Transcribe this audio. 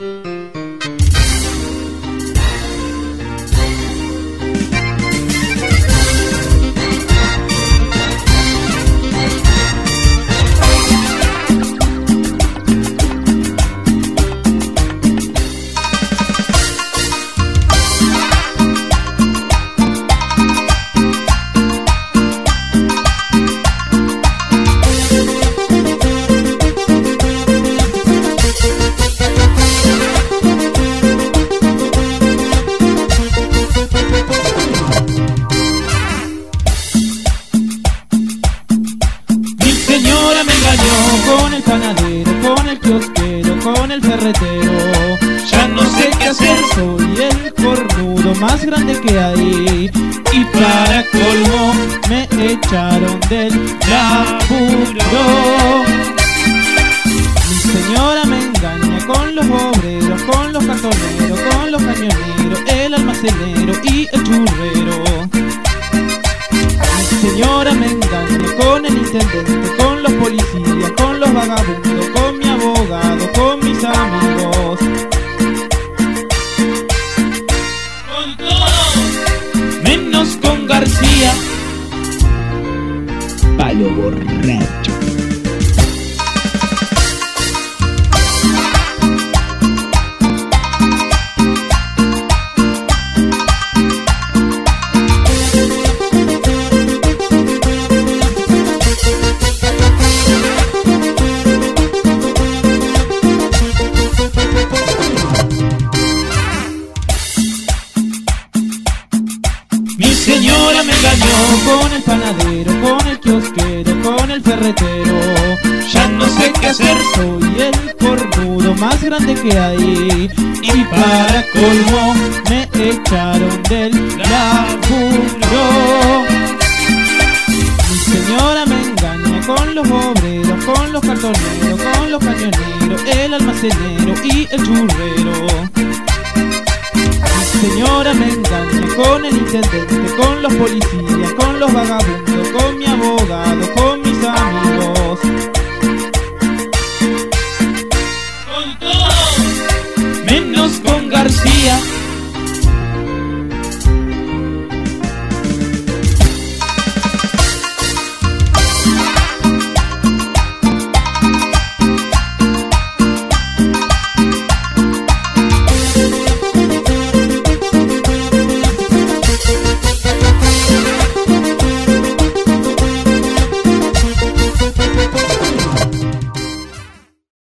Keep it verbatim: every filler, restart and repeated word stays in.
Con el panadero, con el kiosquero, con el ferretero. Ya no sé qué hacer, soy el cornudo más grande que hay. Y para colmo me echaron del laburo. Mi señora me engaña con los obreros, con los cartoneros, con los camioneros, el almacenero y el churrero. Mi señora me engaña con el intendente, con los policías, con los vagabundos, con mi abogado, con mis amigos. Con todos, menos con García. Palo borracho. Mi señora me engañó con el panadero, con el kiosquero, con el ferretero. Ya no sé qué hacer, soy el cornudo más grande que hay. Y para colmo me echaron del laburo. Mi señora me engaña con los obreros, con los cartoneros, con los camioneros, el almacenero y el churrero. Mi señora me engaña con el intendente, con los policías, con los vagabundos, con mi abogado, con mis amigos. Con todos, menos con García.